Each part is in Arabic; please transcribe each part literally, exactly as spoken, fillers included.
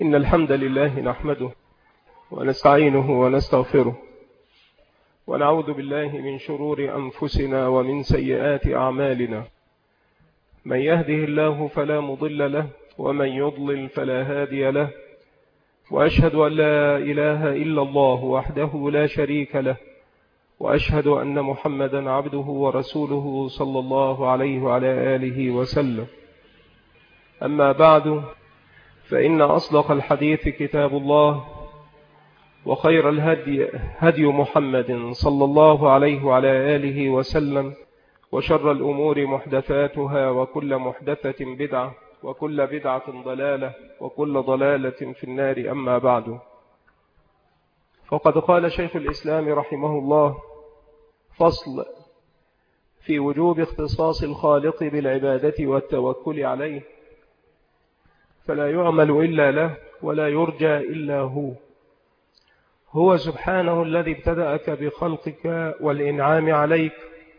إن الحمد لله نحمده ونستعينه ونستغفره ونعوذ بالله من شرور أنفسنا ومن سيئات أعمالنا. من يهده الله فلا مضل له ومن يضلل فلا هادي له، وأشهد أن لا إله إلا الله وحده لا شريك له، وأشهد أن محمدا عبده ورسوله صلى الله عليه وعلى آله وسلم. أما بعد، فإن أصدق الحديث كتاب الله، وخير الهدي هدي محمد صلى الله عليه وعلى آله وسلم، وشر الأمور محدثاتها، وكل محدثة بدعة، وكل بدعة ضلالة، وكل ضلالة في النار. أما بعد، فقد قال شيخ الإسلام رحمه الله: فصل في وجوب اختصاص الخالق بالعبادة والتوكل عليه، فلا يعمل إلا له ولا يرجى إلا هو. هو سبحانه الذي ابتدأك بخلقك والإنعام عليك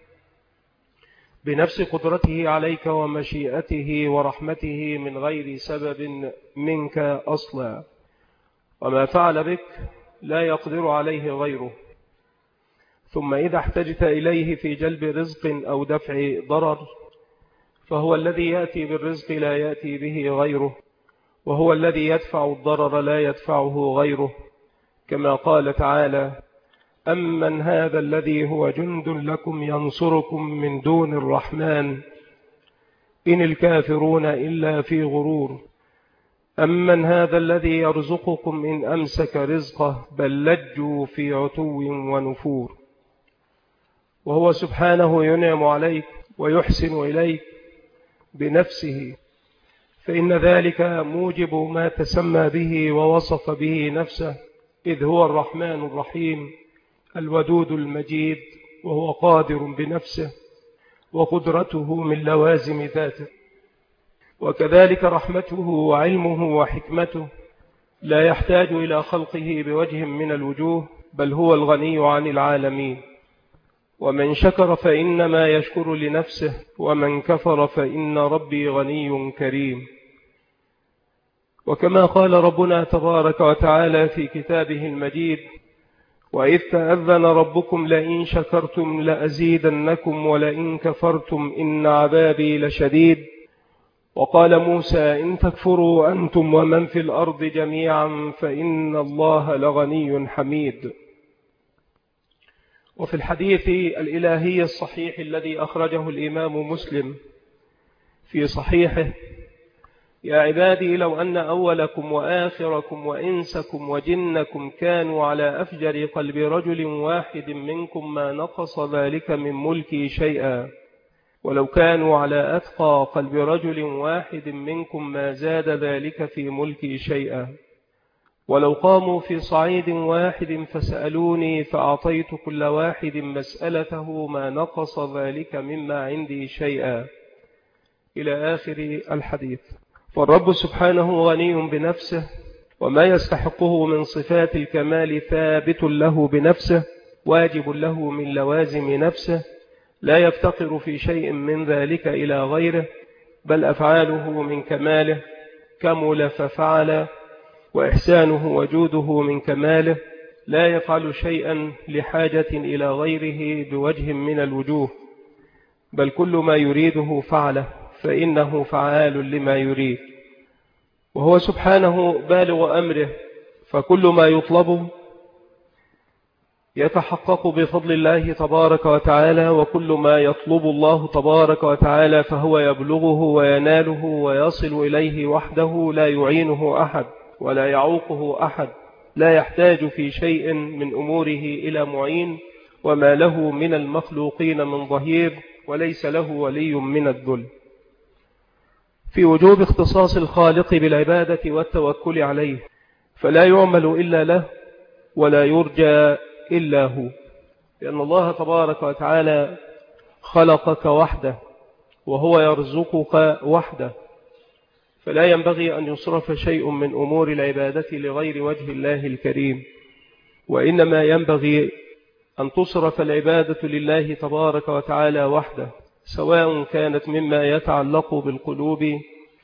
بنفس قدرته عليك ومشيئته ورحمته من غير سبب منك أصلا، وما فعل بك لا يقدر عليه غيره. ثم إذا احتجت إليه في جلب رزق أو دفع ضرر، فهو الذي يأتي بالرزق لا يأتي به غيره، وهو الذي يدفع الضرر لا يدفعه غيره، كما قال تعالى: أمن هذا الذي هو جند لكم ينصركم من دون الرحمن إن الكافرون إلا في غرور، أمن هذا الذي يرزقكم إن أمسك رزقه بل لجوا في عتو ونفور. وهو سبحانه ينعم عليك ويحسن إليك بنفسه، فإن ذلك موجب ما تسمى به ووصف به نفسه، إذ هو الرحمن الرحيم الودود المجيد، وهو قادر بنفسه، وقدرته من لوازم ذاته. وكذلك رحمته وعلمه وحكمته لا يحتاج إلى خلقه بوجه من الوجوه، بل هو الغني عن العالمين. ومن شكر فإنما يشكر لنفسه، ومن كفر فإن ربي غني كريم. وكما قال ربنا تبارك وتعالى في كتابه المجيد: وإذ تأذن ربكم لئن شكرتم لأزيدنكم ولئن كفرتم إن عذابي لشديد. وقال موسى: إن تكفروا أنتم ومن في الأرض جميعا فإن الله لغني حميد. وفي الحديث الإلهي الصحيح الذي أخرجه الإمام مسلم في صحيحه: يا عبادي لو أن أولكم وآخركم وإنسكم وجنكم كانوا على أفجر قلب رجل واحد منكم ما نقص ذلك من ملكي شيئا، ولو كانوا على أتقى قلب رجل واحد منكم ما زاد ذلك في ملكي شيئا، ولو قاموا في صعيد واحد فسألوني فأعطيت كل واحد مسألته ما نقص ذلك مما عندي شيئا، إلى آخر الحديث. فالرب سبحانه غني بنفسه، وما يستحقه من صفات الكمال ثابت له بنفسه، واجب له من لوازم نفسه، لا يفتقر في شيء من ذلك إلى غيره، بل أفعاله من كماله، كمل ففعل، وإحسانه وجوده من كماله، لا يفعل شيئا لحاجة إلى غيره بوجه من الوجوه، بل كل ما يريده فعله، فإنه فعال لما يريد. وهو سبحانه بالغ أمره، فكل ما يطلب يتحقق بفضل الله تبارك وتعالى، وكل ما يطلب الله تبارك وتعالى فهو يبلغه ويناله ويصل إليه وحده، لا يعينه أحد ولا يعوقه أحد، لا يحتاج في شيء من أموره إلى معين، وما له من المخلوقين من ظهير، وليس له ولي من الذل. في وجوب اختصاص الخالق بالعبادة والتوكل عليه، فلا يعمل إلا له ولا يرجى إلا هو، لأن الله تبارك وتعالى خلقك وحده، وهو يرزقك وحده، فلا ينبغي أن يصرف شيء من أمور العبادة لغير وجه الله الكريم، وإنما ينبغي أن تصرف العبادة لله تبارك وتعالى وحده، سواء كانت مما يتعلق بالقلوب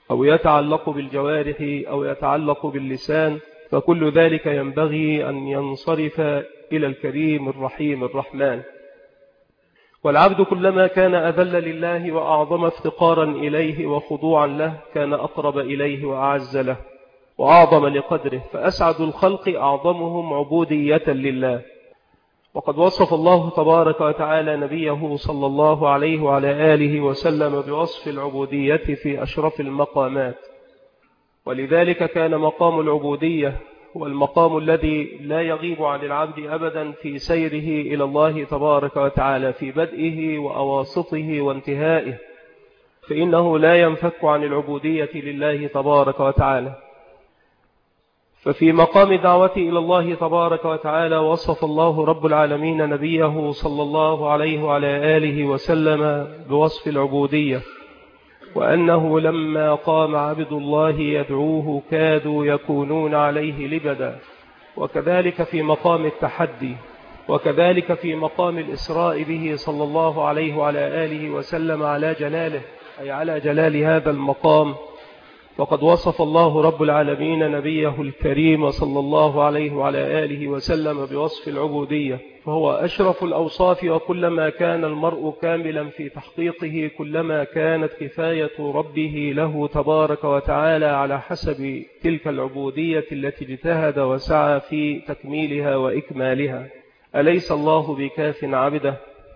أو يتعلق بالجوارح أو يتعلق باللسان، فكل ذلك ينبغي أن ينصرف إلى الكريم الرحيم الرحمن. والعبد كلما كان أذل لله وأعظم افتقارا إليه وخضوعا له كان أقرب إليه وأعز له وأعظم لقدره، فأسعد الخلق أعظمهم عبودية لله. وقد وصف الله تبارك وتعالى نبيه صلى الله عليه وعلى آله وسلم بوصف العبودية في أشرف المقامات، ولذلك كان مقام العبودية هو المقام الذي لا يغيب عن العبد أبدا في سيره إلى الله تبارك وتعالى في بدئه وأواسطه وانتهائه، فإنه لا ينفك عن العبودية لله تبارك وتعالى. ففي مقام الدعوة إلى الله تبارك وتعالى وصف الله رب العالمين نبيه صلى الله عليه وعلى آله وسلم بوصف العبودية، وأنه لما قام عبد الله يدعوه كادوا يكونون عليه لبدا. وكذلك في مقام التحدي، وكذلك في مقام الإسراء به صلى الله عليه وعلى آله وسلم على جلاله، أي على جلال هذا المقام. وقد وصف الله رب العالمين نبيه الكريم صلى الله عليه وعلى آله وسلم بوصف العبودية، فهو أشرف الأوصاف. وكلما كان المرء كاملا في تحقيقه كلما كانت كفاية ربه له تبارك وتعالى على حسب تلك العبودية التي اجتهد وسعى في تكميلها وإكمالها. أليس الله بكاف عبده؟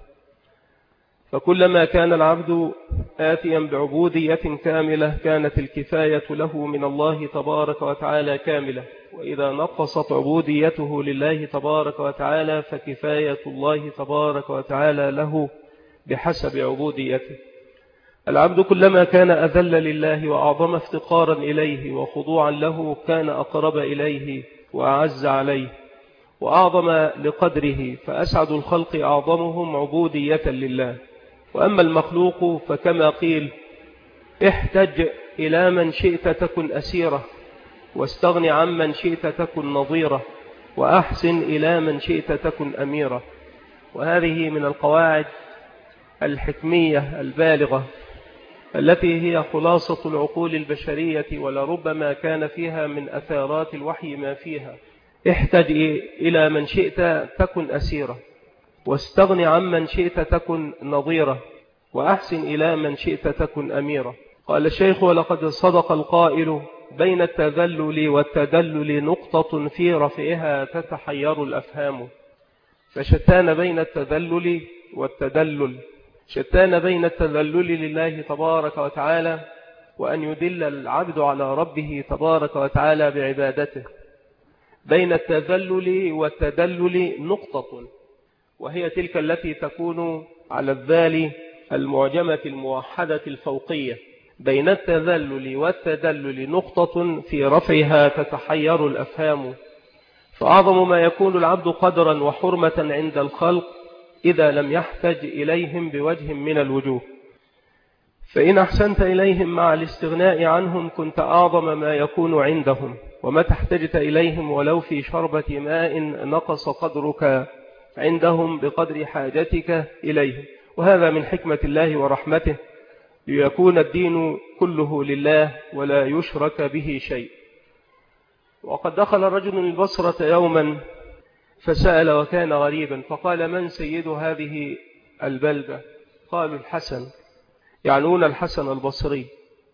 فكلما كان العبد آتيا بعبودية كاملة كانت الكفاية له من الله تبارك وتعالى كاملة، وإذا نقصت عبوديته لله تبارك وتعالى فكفاية الله تبارك وتعالى له بحسب عبوديته. العبد كلما كان أذل لله وأعظم افتقارا إليه وخضوعا له كان أقرب إليه وأعز عليه وأعظم لقدره، فأسعد الخلق أعظمهم عبودية لله. وأما المخلوق فكما قيل: احتج إلى من شئت تكن أسيرة، واستغن عن من شئت تكن نظيرة، وأحسن إلى من شئت تكن أميرة. وهذه من القواعد الحكمية البالغة التي هي خلاصة العقول البشرية، ولربما كان فيها من أثارات الوحي ما فيها. احتج إلى من شئت تكن أسيرة، واستغن عن من شئت تكن نظيرة، وأحسن إلى من شئت تكن أميرة. قال الشيخ: ولقد صدق القائل: بين التذلل والتدلل نقطة في رفعها تتحير الأفهام. فشتان بين التذلل والتدلل، شتان بين التذلل لله تبارك وتعالى وأن يدل العبد على ربه تبارك وتعالى بعبادته. بين التذلل والتدلل نقطة، وهي تلك التي تكون على الذال المعجمة الموحدة الفوقية. بين التذلل والتدلل نقطة في رفعها تتحير الأفهام. فأعظم ما يكون العبد قدرا وحرمة عند الخلق إذا لم يحتج إليهم بوجه من الوجوه. فإن أحسنت إليهم مع الاستغناء عنهم كنت أعظم ما يكون عندهم، وما احتجت إليهم ولو في شربة ماء نقص قدرك عندهم بقدر حاجتك إليه. وهذا من حكمة الله ورحمته، ليكون الدين كله لله ولا يشرك به شيء. وقد دخل رجل البصرة يوما فسأل وكان غريبا، فقال: من سيد هذه البلدة؟ قالوا: الحسن، يعنون الحسن البصري.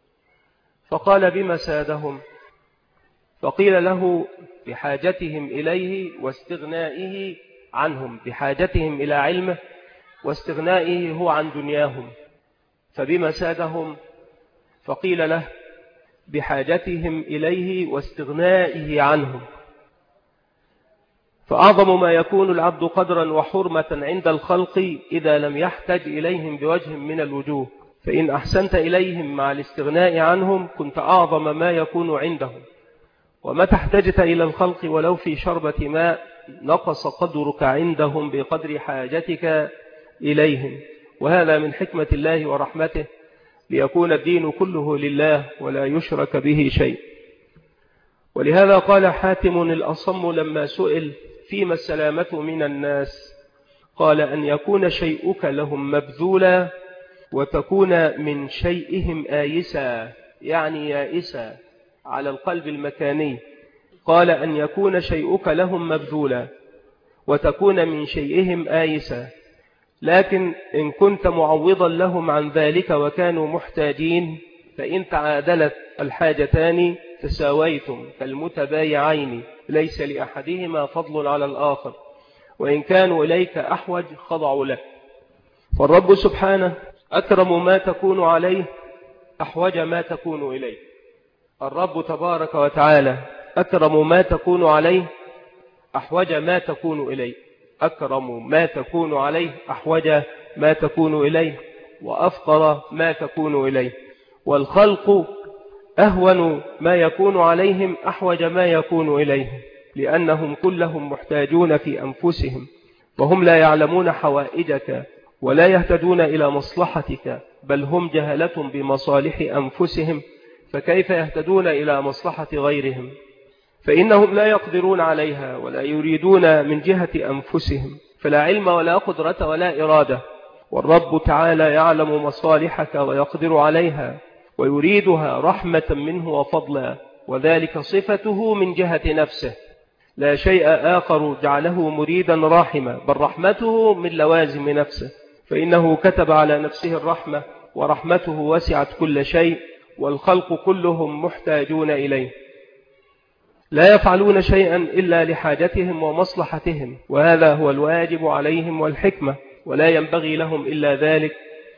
فقال: بما سادهم؟ فقيل له: بحاجتهم إليه واستغنائه عنهم، بحاجتهم إلى علمه واستغنائه هو عن دنياهم. فبما سادهم؟ فقيل له: بحاجتهم إليه واستغنائه عنهم. فأعظم ما يكون العبد قدرا وحرمة عند الخلق إذا لم يحتج إليهم بوجه من الوجوه. فإن أحسنت إليهم مع الاستغناء عنهم كنت أعظم ما يكون عندهم، وما احتجت إلى الخلق ولو في شربة ماء نقص قدرك عندهم بقدر حاجتك إليهم. وهذا من حكمة الله ورحمته، ليكون الدين كله لله ولا يشرك به شيء. ولهذا قال حاتم الأصم لما سئل: فيما السلامة من الناس؟ قال: أن يكون شيئك لهم مبذولا وتكون من شيئهم آيسا. يعني يائسة على القلب المكاني. قال أن يكون شيئك لهم مبذولا وتكون من شيئهم آيسا، لكن إن كنت معوضا لهم عن ذلك وكانوا محتاجين فإن تعادلت الحاجتان تساويتم كالمتبايعين، ليس لأحدهما فضل على الآخر، وإن كانوا إليك أحوج خضعوا لك. فالرب سبحانه أكرم ما تكون عليه أحوج ما تكون إليه. الرب تبارك وتعالى أكرم ما تكون عليه أحوج ما تكون إليه، أكرم ما تكون عليه أحوج ما تكون إليه، وأفقر ما تكون إليه. والخلق أهون ما يكون عليهم أحوج ما يكون إليه، لأنهم كلهم محتاجون في أنفسهم، وهم لا يعلمون حوائجك ولا يهتدون إلى مصلحتك، بل هم جهلة بمصالح أنفسهم، فكيف يهتدون إلى مصلحة غيرهم؟ فإنهم لا يقدرون عليها ولا يريدون من جهة أنفسهم، فلا علم ولا قدرة ولا إرادة. والرب تعالى يعلم مصالحك ويقدر عليها ويريدها رحمة منه وفضلا، وذلك صفته من جهة نفسه، لا شيء آخر جعله مريدا راحما، بل رحمته من لوازم نفسه، فإنه كتب على نفسه الرحمة، ورحمته وسعت كل شيء، والخلق كلهم محتاجون إليه، لا يفعلون شيئا إلا لحاجتهم ومصلحتهم، وهذا هو الواجب عليهم والحكمة، ولا ينبغي لهم إلا ذلك.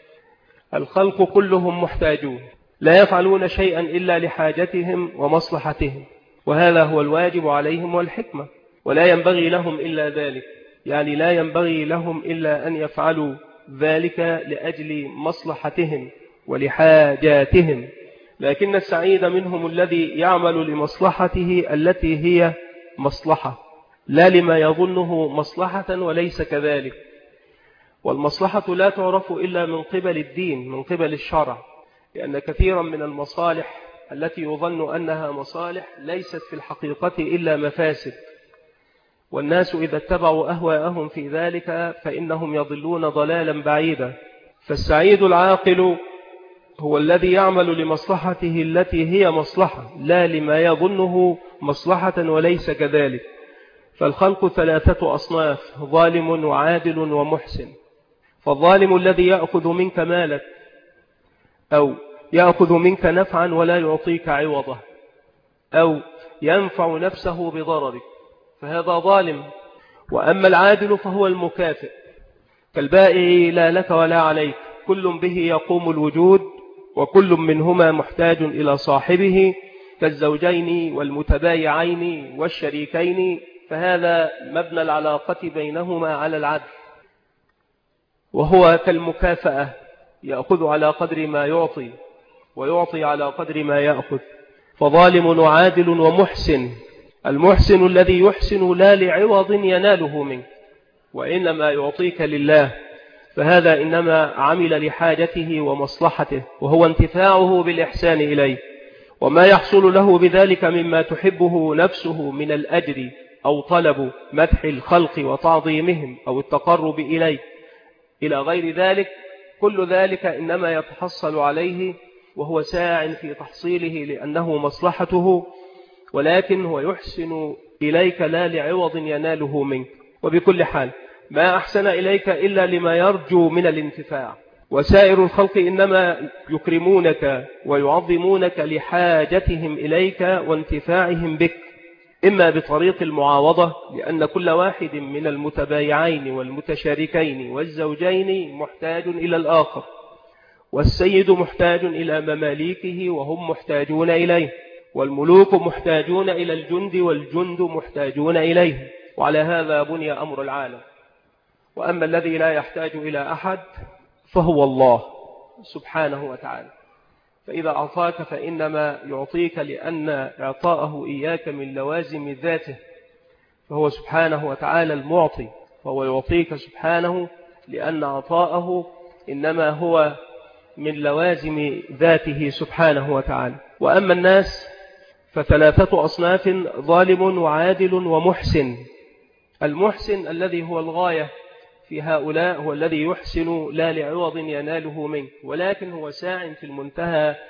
الخلق كلهم محتاجون، لا يفعلون شيئا إلا لحاجتهم ومصلحتهم، وهذا هو الواجب عليهم والحكمة، ولا ينبغي لهم إلا ذلك، يعني لا ينبغي لهم إلا أن يفعلوا ذلك لأجل مصلحتهم ولحاجاتهم. لكن السعيد منهم الذي يعمل لمصلحته التي هي مصلحة، لا لما يظنه مصلحة وليس كذلك. والمصلحة لا تعرف إلا من قبل الدين، من قبل الشرع، لأن كثيرا من المصالح التي يظن أنها مصالح ليست في الحقيقة إلا مفاسد، والناس إذا اتبعوا أهواءهم في ذلك فإنهم يضلون ضلالا بعيدا. فالسعيد العاقل هو الذي يعمل لمصلحته التي هي مصلحة، لا لما يظنه مصلحة وليس كذلك. فالخلق ثلاثة أصناف: ظالم وعادل ومحسن. فالظالم الذي يأخذ منك مالك أو يأخذ منك نفعا ولا يعطيك عوضه، أو ينفع نفسه بضررك، فهذا ظالم. وأما العادل فهو المكافئ، كالبائع لا لك ولا عليك، كل به يقوم الوجود، وكل منهما محتاج إلى صاحبه، كالزوجين والمتبايعين والشريكين، فهذا مبنى العلاقة بينهما على العدل، وهو كالمكافأة، يأخذ على قدر ما يعطي ويعطي على قدر ما يأخذ. فظالم وعادل ومحسن. المحسن الذي يحسن لا لعوض يناله منك، وإنما يعطيك لله، فهذا إنما عمل لحاجته ومصلحته، وهو انتفاعه بالإحسان إليه، وما يحصل له بذلك مما تحبه نفسه من الأجر، أو طلب مدح الخلق وتعظيمهم أو التقرب إليه إلى غير ذلك، كل ذلك إنما يتحصل عليه وهو ساع في تحصيله لأنه مصلحته، ولكن هو يحسن إليك لا لعوض يناله منك. وبكل حال ما أحسن إليك إلا لما يرجو من الانتفاع، وسائر الخلق إنما يكرمونك ويعظمونك لحاجتهم إليك وانتفاعهم بك، إما بطريق المعاوضة، لأن كل واحد من المتبايعين والمتشاركين والزوجين محتاج إلى الآخر، والسيد محتاج إلى مماليكه وهم محتاجون إليه، والملوك محتاجون إلى الجند والجند محتاجون إليه، وعلى هذا بني أمر العالم. وأما الذي لا يحتاج إلى أحد فهو الله سبحانه وتعالى، فإذا أعطاك فإنما يعطيك لأن إعطاءه إياك من لوازم ذاته، فهو سبحانه وتعالى المعطي، فهو يعطيك سبحانه لأن عطاءه إنما هو من لوازم ذاته سبحانه وتعالى. وأما الناس فثلاثة أصناف: ظالم وعادل ومحسن. المحسن الذي هو الغاية في هؤلاء هو الذي يحسن لا لعوض يناله منك، ولكن هو ساع في المنتهى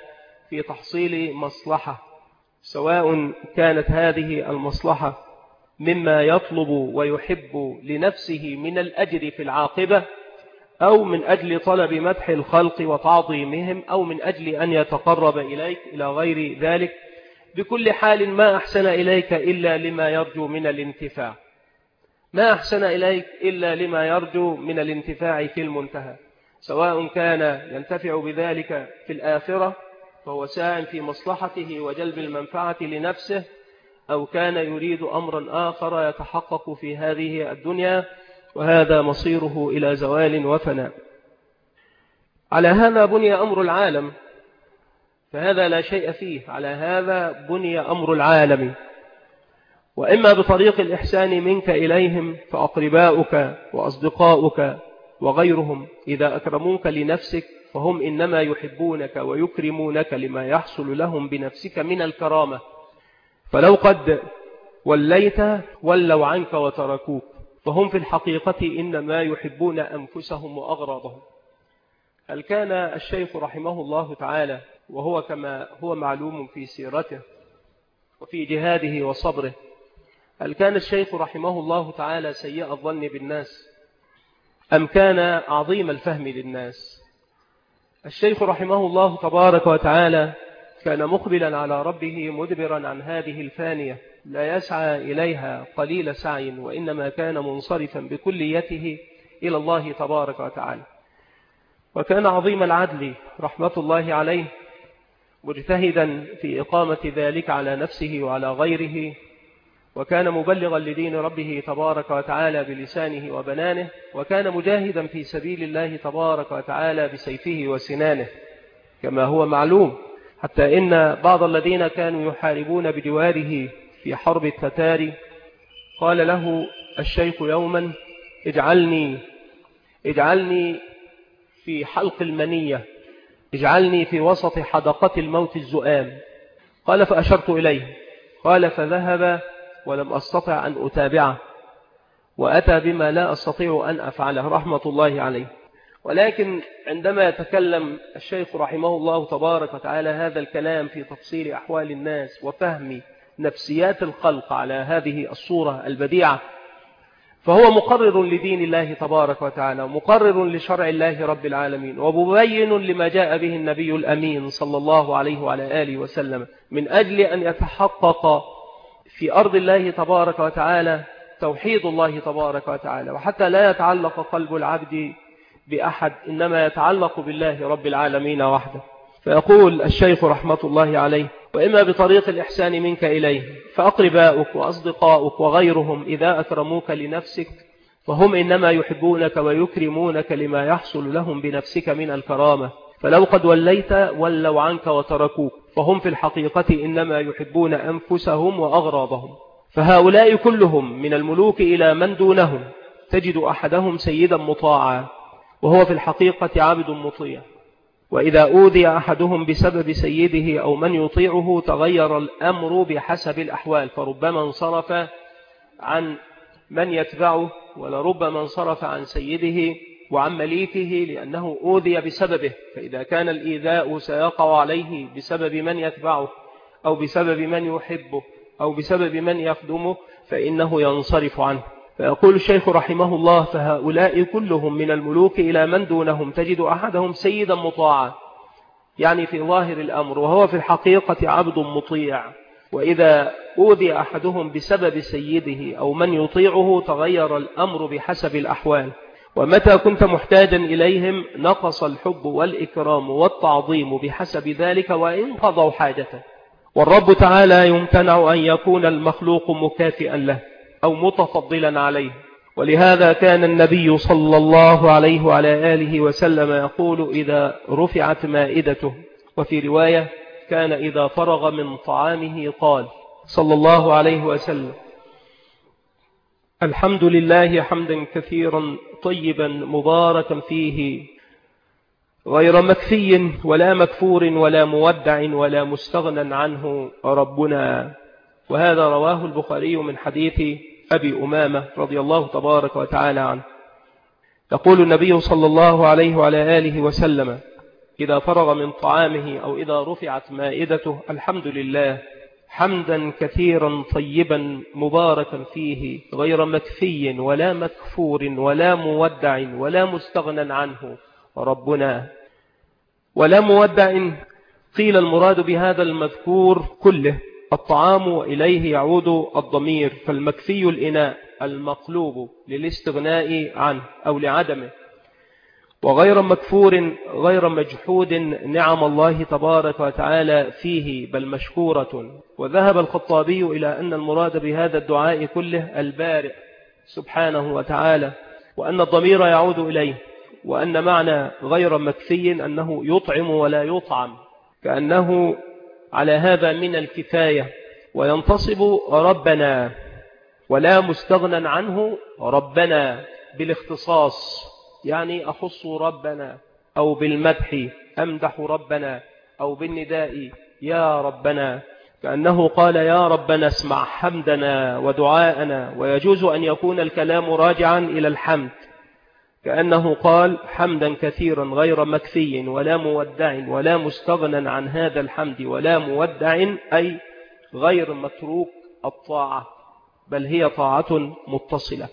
في تحصيل مصلحة، سواء كانت هذه المصلحة مما يطلب ويحب لنفسه من الأجر في العاقبة، أو من أجل طلب مدح الخلق وتعظيمهم، أو من أجل أن يتقرب إليك إلى غير ذلك. بكل حال ما أحسن إليك إلا لما يرجو من الانتفاع، ما أحسن إليك إلا لما يرجو من الانتفاع في المنتهى، سواء كان ينتفع بذلك في الآخرة فهو ساع في مصلحته وجلب المنفعة لنفسه، أو كان يريد أمرا آخر يتحقق في هذه الدنيا، وهذا مصيره إلى زوال وفناء. على هذا بني أمر العالم، فهذا لا شيء فيه، على هذا بني أمر العالم. وإما بطريق الإحسان منك إليهم فأقرباؤك وأصدقاؤك وغيرهم إذا أكرموك لنفسك فهم إنما يحبونك ويكرمونك لما يحصل لهم بنفسك من الكرامة، فلو قد وليت ولوا عنك وتركوك، فهم في الحقيقة إنما يحبون أنفسهم وأغراضهم. هل كان الشيخ رحمه الله تعالى، وهو كما هو معلوم في سيرته وفي جهاده وصبره، هل كان الشيخ رحمه الله تعالى سيء الظن بالناس أم كان عظيم الفهم للناس؟ الشيخ رحمه الله تبارك وتعالى كان مقبلا على ربه مدبرا عن هذه الفانية، لا يسعى إليها قليل سعي، وإنما كان منصرفا بكليته إلى الله تبارك وتعالى. وكان عظيم العدل رحمة الله عليه، مجتهدا في إقامة ذلك على نفسه وعلى غيره، وكان مبلغا لدين ربه تبارك وتعالى بلسانه وبنانه، وكان مجاهدا في سبيل الله تبارك وتعالى بسيفه وسنانه كما هو معلوم، حتى إن بعض الذين كانوا يحاربون بجواره في حرب التتار قال له الشيخ يوما: اجعلني اجعلني في حلق المنية، اجعلني في وسط حدقة الموت الزؤام. قال فأشرت إليه، قال فذهب ولم أستطع أن أتابعه، وأتى بما لا أستطيع أن أفعله رحمة الله عليه. ولكن عندما يتكلم الشيخ رحمه الله تبارك وتعالى هذا الكلام في تفصيل أحوال الناس وفهم نفسيات الخلق على هذه الصورة البديعة، فهو مقرر لدين الله تبارك وتعالى، ومقرر لشرع الله رب العالمين، ومبين لما جاء به النبي الأمين صلى الله عليه وعلى آله وسلم، من أجل أن يتحقق في أرض الله تبارك وتعالى توحيد الله تبارك وتعالى، وحتى لا يتعلق قلب العبد بأحد، إنما يتعلق بالله رب العالمين وحده. فيقول الشيخ رحمة الله عليه: وإما بطريق الإحسان منك إليه فأقرباؤك وأصدقاؤك وغيرهم إذا أكرموك لنفسك فهم إنما يحبونك ويكرمونك لما يحصل لهم بنفسك من الكرامة، فلو قد وليت ولوا عنك وتركوك، فهم في الحقيقة إنما يحبون أنفسهم وأغراضهم. فهؤلاء كلهم من الملوك إلى من دونهم تجد أحدهم سيدا مطاعا وهو في الحقيقة عبد مطيع، وإذا أوذي أحدهم بسبب سيده أو من يطيعه تغير الأمر بحسب الأحوال، فربما انصرف عن من يتبعه ولربما انصرف عن سيده وعن مليكه لأنه أوذي بسببه، فإذا كان الإيذاء سيقع عليه بسبب من يتبعه أو بسبب من يحبه أو بسبب من يخدمه فإنه ينصرف عنه. فيقول الشيخ رحمه الله: فهؤلاء كلهم من الملوك إلى من دونهم تجد أحدهم سيدا مطاعا، يعني في ظاهر الأمر، وهو في الحقيقة عبد مطيع، وإذا أوذي أحدهم بسبب سيده أو من يطيعه تغير الأمر بحسب الأحوال، ومتى كنت محتاجا إليهم نقص الحب والإكرام والتعظيم بحسب ذلك وإن قضوا حاجته. والرب تعالى يمتنع أن يكون المخلوق مكافئا له أو متفضلا عليه، ولهذا كان النبي صلى الله عليه وعلى آله وسلم يقول إذا رفعت مائدته، وفي رواية كان إذا فرغ من طعامه قال صلى الله عليه وسلم: الحمد لله حمدا كثيرا طيبا مباركا فيه غير مكفي ولا مكفور ولا مودع ولا مستغنى عنه ربنا. وهذا رواه البخاري من حديث أبي أمامة رضي الله تبارك وتعالى عنه. يقول النبي صلى الله عليه وعلى آله وسلم: إذا فرغ من طعامه أو إذا رفعت مائدته: الحمد لله حمدا كثيرا طيبا مباركا فيه غير مكفي ولا مكفور ولا مودع ولا مستغنى عنه ربنا. ولا مودع قيل المراد بهذا المذكور كله الطعام، وإليه يعود الضمير، فالمكفي الإناء المقلوب للاستغناء عنه أو لعدمه، وغير مكفور غير مجحود نعم الله تبارك وتعالى فيه بل مشكورة. وذهب الخطابي إلى أن المراد بهذا الدعاء كله البارئ سبحانه وتعالى، وأن الضمير يعود إليه، وأن معنى غير مكفي أنه يطعم ولا يطعم، كأنه على هذا من الكفاية، وينتصب ربنا، ولا مستغنى عنه ربنا بالاختصاص، يعني أخص ربنا، أو بالمدح أمدح ربنا، أو بالنداء يا ربنا، كأنه قال يا ربنا اسمع حمدنا ودعاءنا. ويجوز أن يكون الكلام راجعا إلى الحمد، كأنه قال حمدا كثيرا غير مكفي ولا مودع ولا مستغنى عن هذا الحمد ولا مودع، أي غير متروك الطاعة، بل هي طاعة متصلة.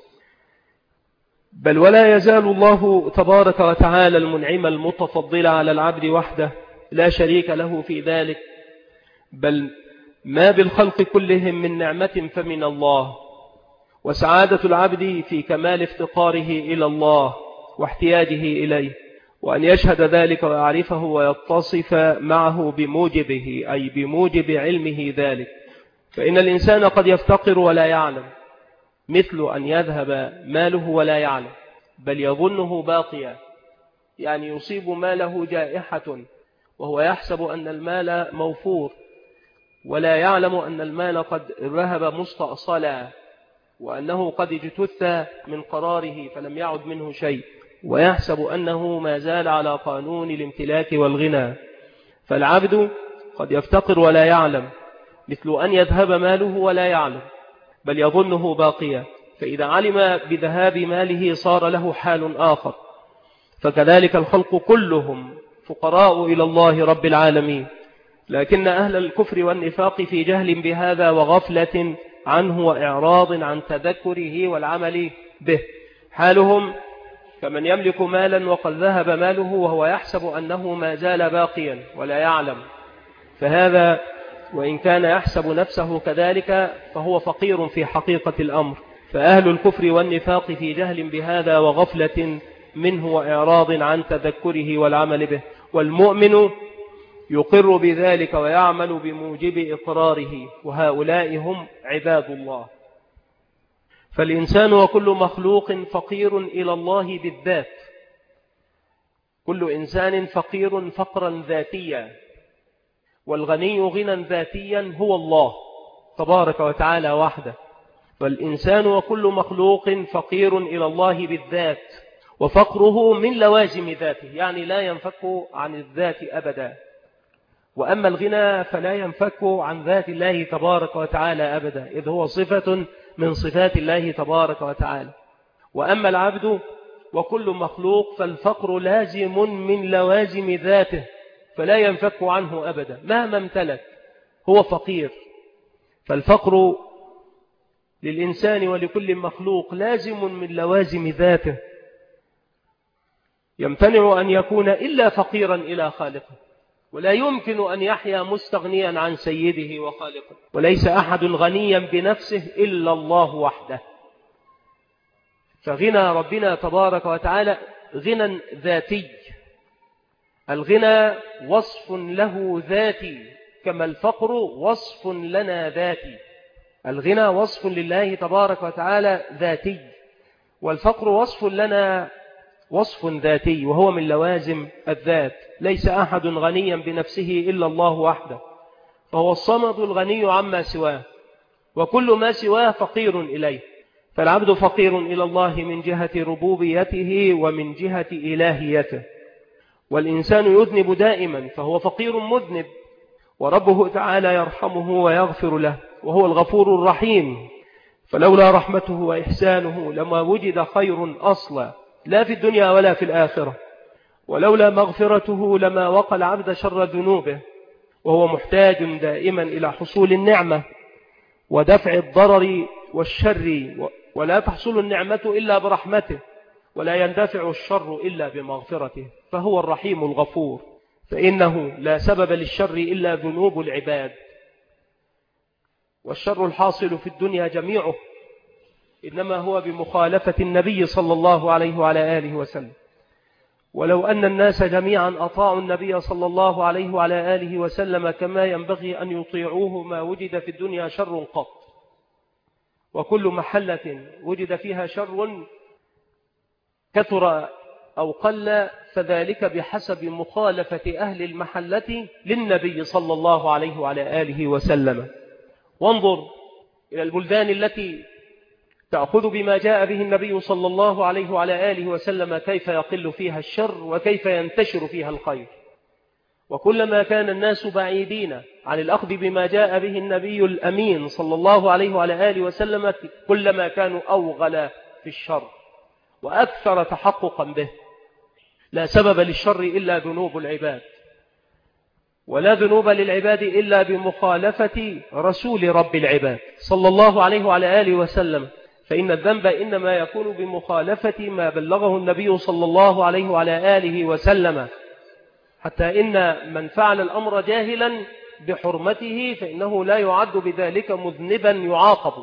بل ولا يزال الله تبارك وتعالى المنعم المتفضل على العبد وحده لا شريك له في ذلك، بل ما بالخلق كلهم من نعمة فمن الله. وسعادة العبد في كمال افتقاره إلى الله واحتياجه إليه، وأن يشهد ذلك ويعرفه ويتصف معه بموجبه، أي بموجب علمه ذلك. فإن الإنسان قد يفتقر ولا يعلم، مثل أن يذهب ماله ولا يعلم بل يظنه باقيا، يعني يصيب ماله جائحة وهو يحسب أن المال موفور، ولا يعلم أن المال قد ذهب مستأصلا، وأنه قد اجتث من قراره فلم يعد منه شيء، ويحسب أنه ما زال على قانون الامتلاك والغنى. فالعبد قد يفتقر ولا يعلم، مثل أن يذهب ماله ولا يعلم بل يظنه باقيا، فإذا علم بذهاب ماله صار له حال آخر. فكذلك الخلق كلهم فقراء إلى الله رب العالمين، لكن أهل الكفر والنفاق في جهل بهذا وغفلة عنه وإعراض عن تذكره والعمل به، حالهم كمن يملك مالا وقد ذهب ماله وهو يحسب أنه ما زال باقيا ولا يعلم، فهذا وإن كان يحسب نفسه كذلك فهو فقير في حقيقة الأمر. فأهل الكفر والنفاق في جهل بهذا وغفلة منه وإعراض عن تذكره والعمل به، والمؤمن يقر بذلك ويعمل بموجب إقراره، وهؤلاء هم عباد الله. فالإنسان وكل مخلوق فقير إلى الله بالذات، كل إنسان فقير فقرا ذاتيا، والغني غنى ذاتيا هو الله تبارك وتعالى وحده. فالإنسان وكل مخلوق فقير إلى الله بالذات، وفقره من لوازم ذاته، يعني لا ينفك عن الذات أبدا. وأما الغنى فلا ينفك عن ذات الله تبارك وتعالى أبدا، إذ هو صفة من صفات الله تبارك وتعالى. وأما العبد وكل مخلوق فالفقر لازم من لوازم ذاته، فلا ينفك عنه أبدا مهما امتلك، هو فقير. فالفقر للإنسان ولكل مخلوق لازم من لوازم ذاته، يمتنع أن يكون إلا فقيرا إلى خالقه، ولا يمكن أن يحيا مستغنيا عن سيده وخالقه، وليس أحد غنيا بنفسه إلا الله وحده. فغنى ربنا تبارك وتعالى غنى ذاتي، الغنى وصف له ذاتي كما الفقر وصف لنا ذاتي. الغنى وصف لله تبارك وتعالى ذاتي، والفقر وصف لنا وصف ذاتي، وهو من لوازم الذات. ليس أحد غنيا بنفسه إلا الله وحده، فهو الصمد الغني عما سواه، وكل ما سواه فقير إليه. فالعبد فقير إلى الله من جهة ربوبيته ومن جهة إلهيته. والإنسان يذنب دائما فهو فقير مذنب، وربه تعالى يرحمه ويغفر له، وهو الغفور الرحيم. فلولا رحمته وإحسانه لما وجد خير أصلا لا في الدنيا ولا في الآخرة. ولولا مغفرته لما وقى العبد شر ذنوبه، وهو محتاج دائما إلى حصول النعمة ودفع الضرر والشر، ولا تحصل النعمة إلا برحمته، ولا يندفع الشر إلا بمغفرته، فهو الرحيم الغفور، فإنه لا سبب للشر إلا ذنوب العباد. والشر الحاصل في الدنيا جميعه إنما هو بمخالفة النبي صلى الله عليه وعلى آله وسلم. ولو أن الناس جميعا أطاعوا النبي صلى الله عليه وعلى آله وسلم كما ينبغي أن يطيعوه ما وجد في الدنيا شر قط. وكل محلة وجد فيها شر كثر أو قل فذلك بحسب مخالفة أهل المحلة للنبي صلى الله عليه وعلى آله وسلم. وانظر إلى البلدان التي تأخذ بما جاء به النبي صلى الله عليه وعلى آله وسلم كيف يقل فيها الشر وكيف ينتشر فيها الخير. وكلما كان الناس بعيدين عن الأخذ بما جاء به النبي الأمين صلى الله عليه وعلى آله وسلم كلما كانوا أوغل في الشر وأكثر تحققا به. لا سبب للشر إلا ذنوب العباد، ولا ذنوب للعباد إلا بمخالفة رسول رب العباد صلى الله عليه وعلى آله وسلم، فإن الذنب إنما يكون بمخالفة ما بلغه النبي صلى الله عليه وعلى آله وسلم، حتى إن من فعل الأمر جاهلا بحرمته فإنه لا يعد بذلك مذنبا يعاقب.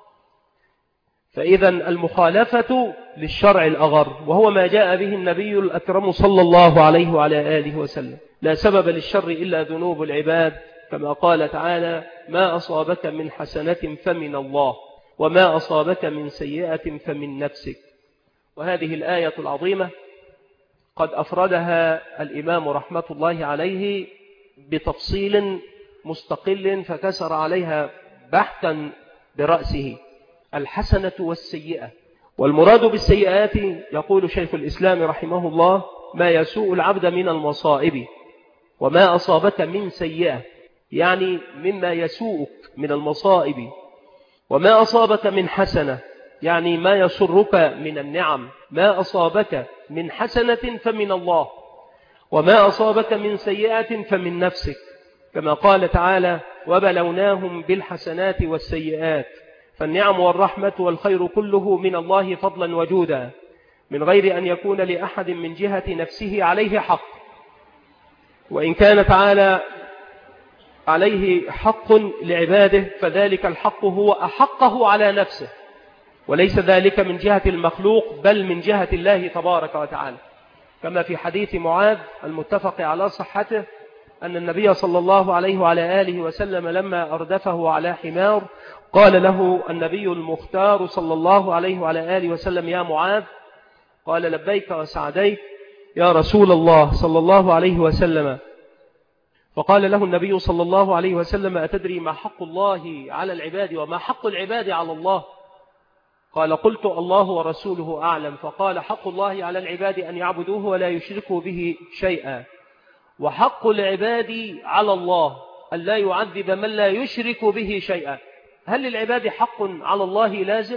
فإذا المخالفة للشرع الأغر، وهو ما جاء به النبي الأكرم صلى الله عليه وعلى آله وسلم. لا سبب للشر إلا ذنوب العباد، كما قال تعالى: ما أصابك من حسنة فمن الله، وما أصابك من سيئة فمن نفسك. وهذه الآية العظيمة قد أفردها الإمام رحمة الله عليه بتفصيل مستقل، فكسر عليها بحثا برأسه: الحسنة والسيئة. والمراد بالسيئات يقول شيخ الإسلام رحمه الله: ما يسوء العبد من المصائب. وما أصابك من سيئة يعني مما يسوءك من المصائب. وما أصابك من حسنة يعني ما يسرك من النعم. ما أصابك من حسنة فمن الله، وما أصابك من سيئة فمن نفسك، كما قال تعالى: وبلوناهم بالحسنات والسيئات. فالنعم والرحمة والخير كله من الله فضلا وجودا، من غير أن يكون لأحد من جهة نفسه عليه حق. وإن كان تعالى عليه حق لعباده فذلك الحق هو أحقه على نفسه، وليس ذلك من جهة المخلوق بل من جهة الله تبارك وتعالى، كما في حديث معاذ المتفق على صحته أن النبي صلى الله عليه وعلى آله وسلم لما أردفه على حمار قال له النبي المختار صلى الله عليه وعلى آله وسلم: يا معاذ. قال: لبيك وسعديك يا رسول الله صلى الله عليه وسلم. فقال له النبي صلى الله عليه وسلم: أتدري ما حق الله على العباد وما حق العباد على الله؟ قال: قلت: الله ورسوله أعلم. فقال: حق الله على العباد أن يعبدوه ولا يشركوا به شيئا، وحق العباد على الله أن لا يعذب من لا يشرك به شيئا. هل للعباد حق على الله لازم؟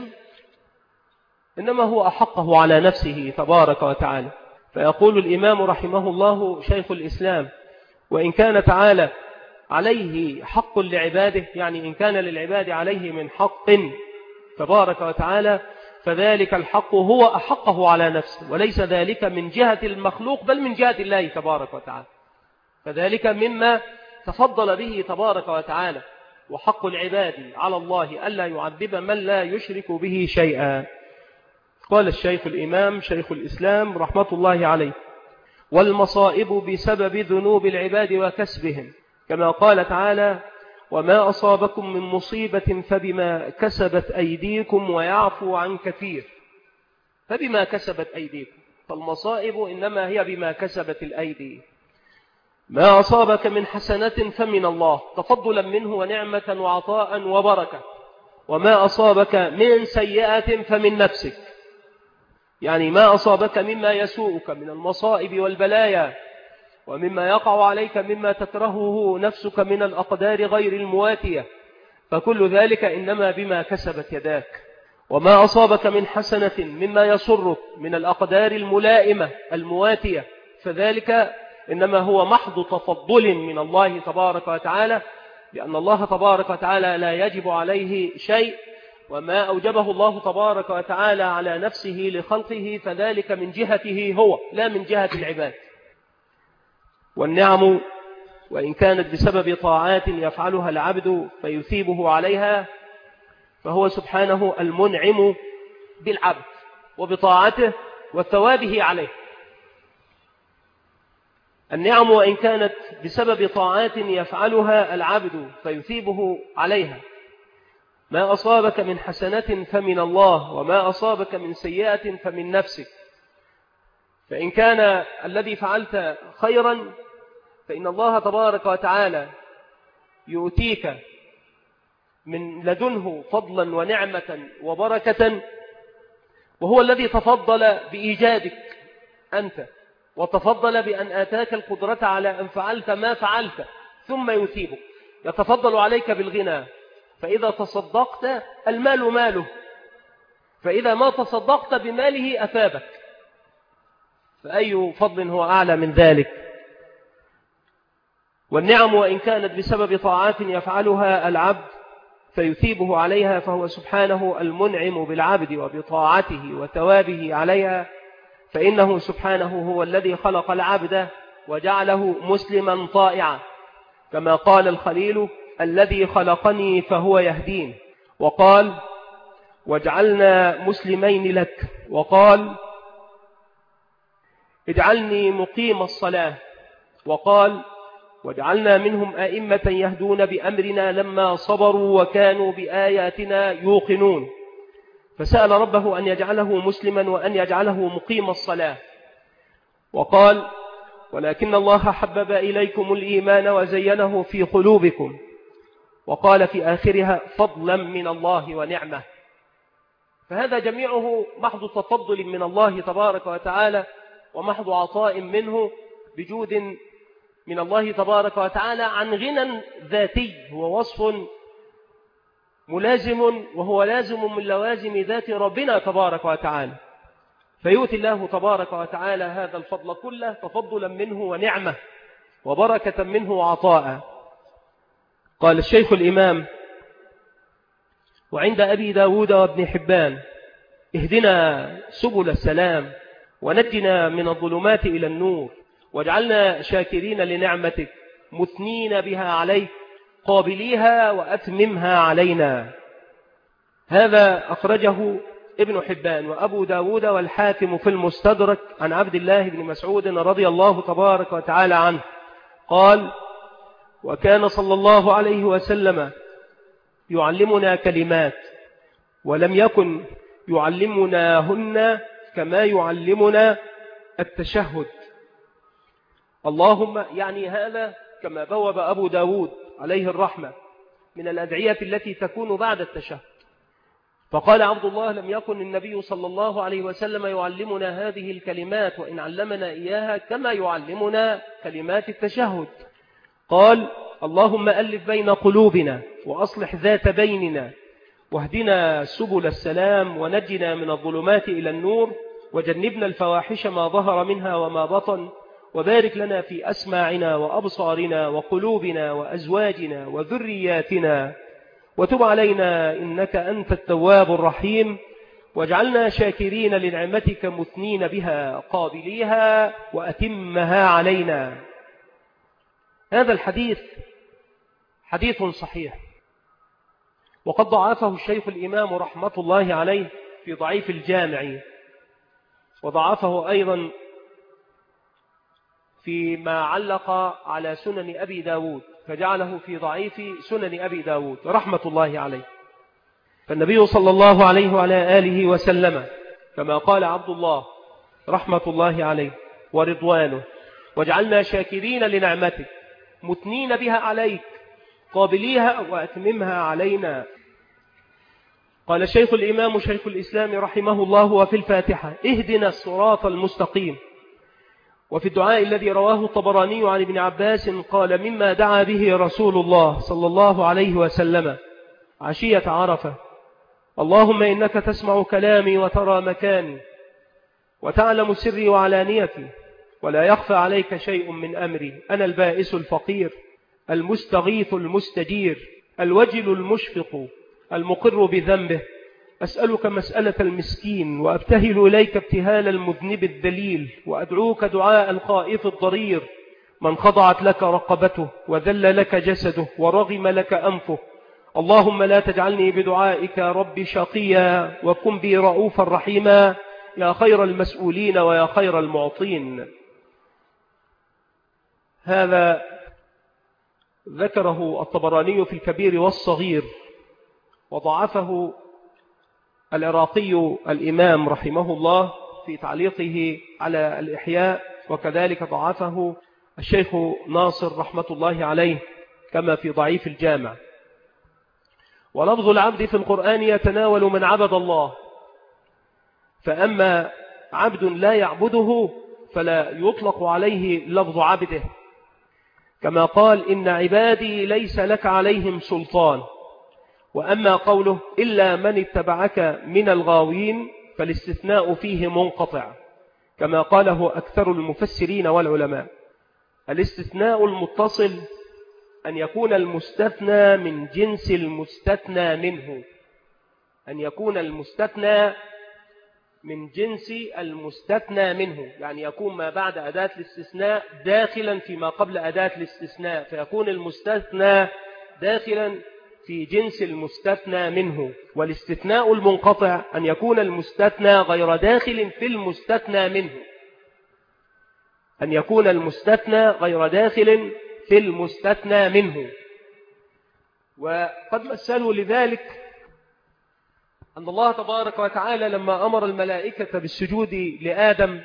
إنما هو أحقه على نفسه تبارك وتعالى. فيقول الإمام رحمه الله شيخ الإسلام: وإن كان تعالى عليه حق لعباده، يعني إن كان للعباد عليه من حق تبارك وتعالى، فذلك الحق هو أحقه على نفسه، وليس ذلك من جهة المخلوق بل من جهة الله تبارك وتعالى. فذلك مما تفضل به تبارك وتعالى. وحق العباد على الله ألا يعذب من لا يشرك به شيئا. قال الشيخ الإمام شيخ الإسلام رحمة الله عليه: والمصائب بسبب ذنوب العباد وكسبهم، كما قال تعالى: وما أصابكم من مصيبة فبما كسبت أيديكم ويعفو عن كثير. فبما كسبت أيديكم، فالمصائب إنما هي بما كسبت الأيدي. ما أصابك من حسنة فمن الله، تفضلا منه ونعمة وعطاء وبركة. وما أصابك من سيئة فمن نفسك، يعني ما أصابك مما يسوءك من المصائب والبلايا، ومما يقع عليك مما تكرهه نفسك من الأقدار غير المواتية، فكل ذلك إنما بما كسبت يداك. وما أصابك من حسنة مما يسرك من الأقدار الملائمة المواتية، فذلك إنما هو محض تفضل من الله تبارك وتعالى، لأن الله تبارك وتعالى لا يجب عليه شيء، وما أوجبه الله تبارك وتعالى على نفسه لخلقه فذلك من جهته هو لا من جهة العباد. والنعم وإن كانت بسبب طاعات يفعلها العبد فيثيبه عليها، فهو سبحانه المنعم بالعبد وبطاعته وثوابه عليه. النعم وإن كانت بسبب طاعات يفعلها العبد فيثيبه عليها، ما أصابك من حسنة فمن الله، وما أصابك من سيئة فمن نفسك. فإن كان الذي فعلت خيرا فإن الله تبارك وتعالى يؤتيك من لدنه فضلا ونعمة وبركة، وهو الذي تفضل بإيجادك أنت، وتفضل بأن آتاك القدرة على أن فعلت ما فعلت، ثم يثيبك. يتفضل عليك بالغنى، فإذا تصدقت المال ماله، فإذا ما تصدقت بماله أثابك، فأي فضل هو أعلى من ذلك؟ والنعم وإن كانت بسبب طاعات يفعلها العبد فيثيبه عليها، فهو سبحانه المنعم بالعبد وبطاعته وثوابه عليها، فإنه سبحانه هو الذي خلق العبد وجعله مسلما طائعا، كما قال الخليل: الذي خلقني فهو يهدين. وقال: واجعلنا مسلمين لك. وقال: اجعلني مقيم الصلاة. وقال: واجعلنا منهم أئمة يهدون بأمرنا لما صبروا وكانوا بآياتنا يوقنون. فسأل ربه أن يجعله مسلما وأن يجعله مقيم الصلاة. وقال: ولكن الله حبب إليكم الإيمان وزينه في قلوبكم. وقال في آخرها: فضلا من الله ونعمة. فهذا جميعه محض تفضل من الله تبارك وتعالى، ومحض عطاء منه بجود من الله تبارك وتعالى عن غنى ذاتي، هو وصف ملازم، وهو لازم من لوازم ذات ربنا تبارك وتعالى. فيؤتي الله تبارك وتعالى هذا الفضل كله تفضلا منه ونعمة وبركة منه وعطاء. قال الشيخ الإمام: وعند أبي داود وابن حبان: اهدنا سبل السلام ونجنا من الظلمات إلى النور، واجعلنا شاكرين لنعمتك مثنين بها عليك قابليها وأتممها علينا. هذا أخرجه ابن حبان وأبو داود والحاكم في المستدرك عن عبد الله بن مسعود رضي الله تبارك وتعالى عنه قال: وكان صلى الله عليه وسلم يعلمنا كلمات ولم يكن يعلمناهن كما يعلمنا التشهد. اللهم، يعني هذا كما بوب أبو داود عليه الرحمة من الأدعية التي تكون بعد التشهد. فقال عبد الله: لم يكن النبي صلى الله عليه وسلم يعلمنا هذه الكلمات، وإن علمنا إياها كما يعلمنا كلمات التشهد. قال: اللهم ألف بين قلوبنا وأصلح ذات بيننا واهدنا سبل السلام ونجنا من الظلمات إلى النور وجنبنا الفواحش ما ظهر منها وما بطن، وبارك لنا في أسماعنا وأبصارنا وقلوبنا وأزواجنا وذرياتنا، وتب علينا إنك أنت التواب الرحيم، واجعلنا شاكرين لنعمتك مثنين بها قابليها وأتمها علينا. هذا الحديث حديث صحيح، وقد ضعفه الشيخ الإمام رحمة الله عليه في ضعيف الجامع، وضعفه أيضا فيما علق على سنن أبي داود، فجعله في ضعيف سنن أبي داود رحمة الله عليه. فالنبي صلى الله عليه وعلى آله وسلم كما قال عبد الله رحمة الله عليه ورضوانه: واجعلنا شاكرين لنعمتك مثنين بها عليك قابليها وأتممها علينا. قال الشيخ الإمام شيخ الإسلام رحمه الله وفي الفاتحة: اهدنا الصراط المستقيم. وفي الدعاء الذي رواه الطبراني عن ابن عباس قال: مما دعا به رسول الله صلى الله عليه وسلم عشية عرفة: اللهم إنك تسمع كلامي وترى مكاني وتعلم سري وعلانيتي، ولا يخفى عليك شيء من أمري. أنا البائس الفقير، المستغيث المستجير، الوجل المشفق، المقر بذنبه. أسألك مسألة المسكين، وأبتهل إليك ابتهال المذنب الذليل، وأدعوك دعاء الخائف الضرير، من خضعت لك رقبته وذل لك جسده ورغم لك أنفه. اللهم لا تجعلني بدعائك رب شقيا، وكن بي رؤوفا رحيما، يا خير المسؤولين ويا خير المعطين. هذا ذكره الطبراني في الكبير والصغير، وضعفه العراقي الإمام رحمه الله في تعليقه على الإحياء، وكذلك ضعفه الشيخ ناصر رحمة الله عليه كما في ضعيف الجامع. ولفظ العبد في القرآن يتناول من عبد الله، فأما عبد لا يعبده فلا يطلق عليه لفظ عبده، كما قال إن عبادي ليس لك عليهم سلطان. وأما قوله إلا من اتبعك من الغاوين فالاستثناء فيه منقطع، كما قاله أكثر المفسرين والعلماء. الاستثناء المتصل أن يكون المستثنى من جنس المستثنى منه، أن يكون المستثنى من جنس المستثنى منه، يعني يكون ما بعد أداة الاستثناء داخلا فيما قبل أداة الاستثناء، فيكون المستثنى داخلا في جنس المستثنى منه. والاستثناء المنقطع أن يكون المستثنى غير داخل في المستثنى منه، أن يكون المستثنى غير داخل في المستثنى منه. وقد مثلوا لذلك أن الله تبارك وتعالى لما أمر الملائكة بالسجود لآدم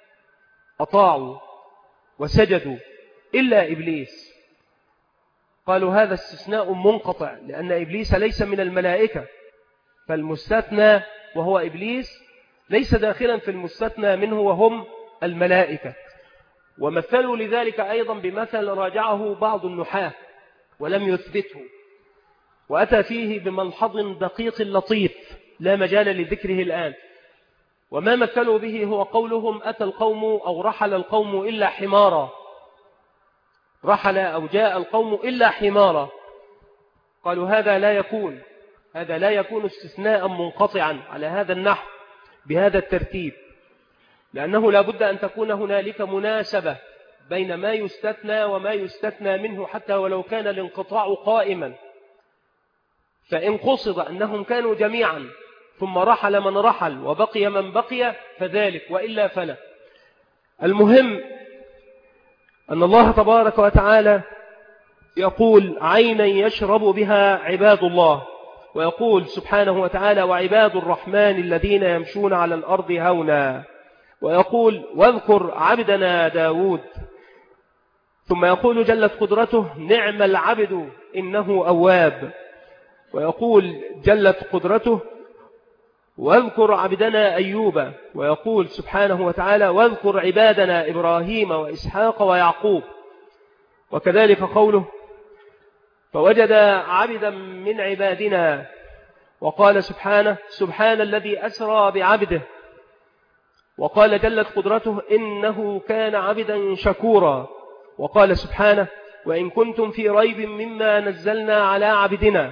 أطاعوا وسجدوا إلا إبليس. قالوا هذا استثناء منقطع لأن إبليس ليس من الملائكة، فالمستثنى وهو إبليس ليس داخلا في المستثنى منه وهم الملائكة. ومثلوا لذلك أيضا بمثل راجعه بعض النحاة ولم يثبته، وأتى فيه بملحظ دقيق لطيف لا مجال لذكره الآن. وما مثلوا به هو قولهم أتى القوم أو رحل القوم إلا حمارا، رحل أو جاء القوم إلا حمارا. قالوا هذا لا يكون هذا لا يكون استثناء منقطعا على هذا النحو بهذا الترتيب، لأنه لا بد أن تكون هنالك مناسبة بين ما يستثنى وما يستثنى منه حتى ولو كان الانقطاع قائما. فإن قصد أنهم كانوا جميعا ثم رحل من رحل وبقي من بقي فذلك، وإلا فلا. المهم أن الله تبارك وتعالى يقول عينا يشرب بها عباد الله، ويقول سبحانه وتعالى وعباد الرحمن الذين يمشون على الأرض هونا، ويقول واذكر عبدنا داود، ثم يقول جلت قدرته نعم العبد إنه أواب، ويقول جلت قدرته واذكر عبدنا أيوب، ويقول سبحانه وتعالى واذكر عبادنا إبراهيم وإسحاق ويعقوب. وكذلك قوله فوجد عبدا من عبادنا، وقال سبحانه سبحان الذي أسرى بعبده، وقال جلت قدرته إنه كان عبدا شكورا، وقال سبحانه وإن كنتم في ريب مما نزلنا على عبدنا،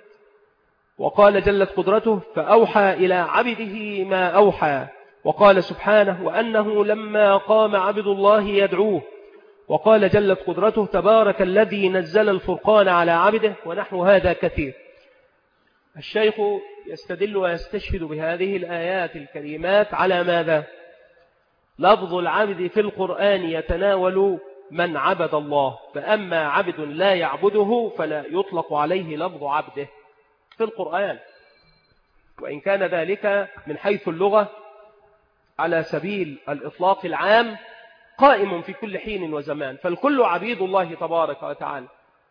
وقال جلت قدرته فأوحى إلى عبده ما أوحى، وقال سبحانه وأنه لما قام عبد الله يدعوه، وقال جلت قدرته تبارك الذي نزل الفرقان على عبده، ونحو هذا كثير. الشيخ يستدل ويستشهد بهذه الآيات الكريمات على ماذا؟ لفظ العبد في القرآن يتناول من عبد الله، فأما عبد لا يعبده فلا يطلق عليه لفظ عبده في القرآن، وإن كان ذلك من حيث اللغة على سبيل الإطلاق العام قائم في كل حين وزمان، فالكل عبيد الله تبارك وتعالى،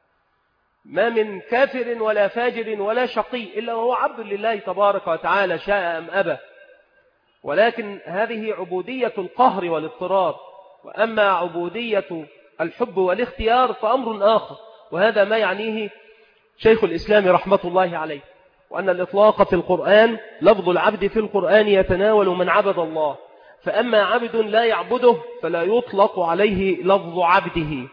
ما من كافر ولا فاجر ولا شقي إلا وهو عبد لله تبارك وتعالى شاء أم أبى. ولكن هذه عبودية القهر والاضطرار، وأما عبودية الحب والاختيار فأمر آخر، وهذا ما يعنيه شيخ الإسلام رحمة الله عليه، وأن الإطلاق في القرآن لفظ العبد في القرآن يتناول من عبد الله، فأما عبد لا يعبده فلا يطلق عليه لفظ عبده.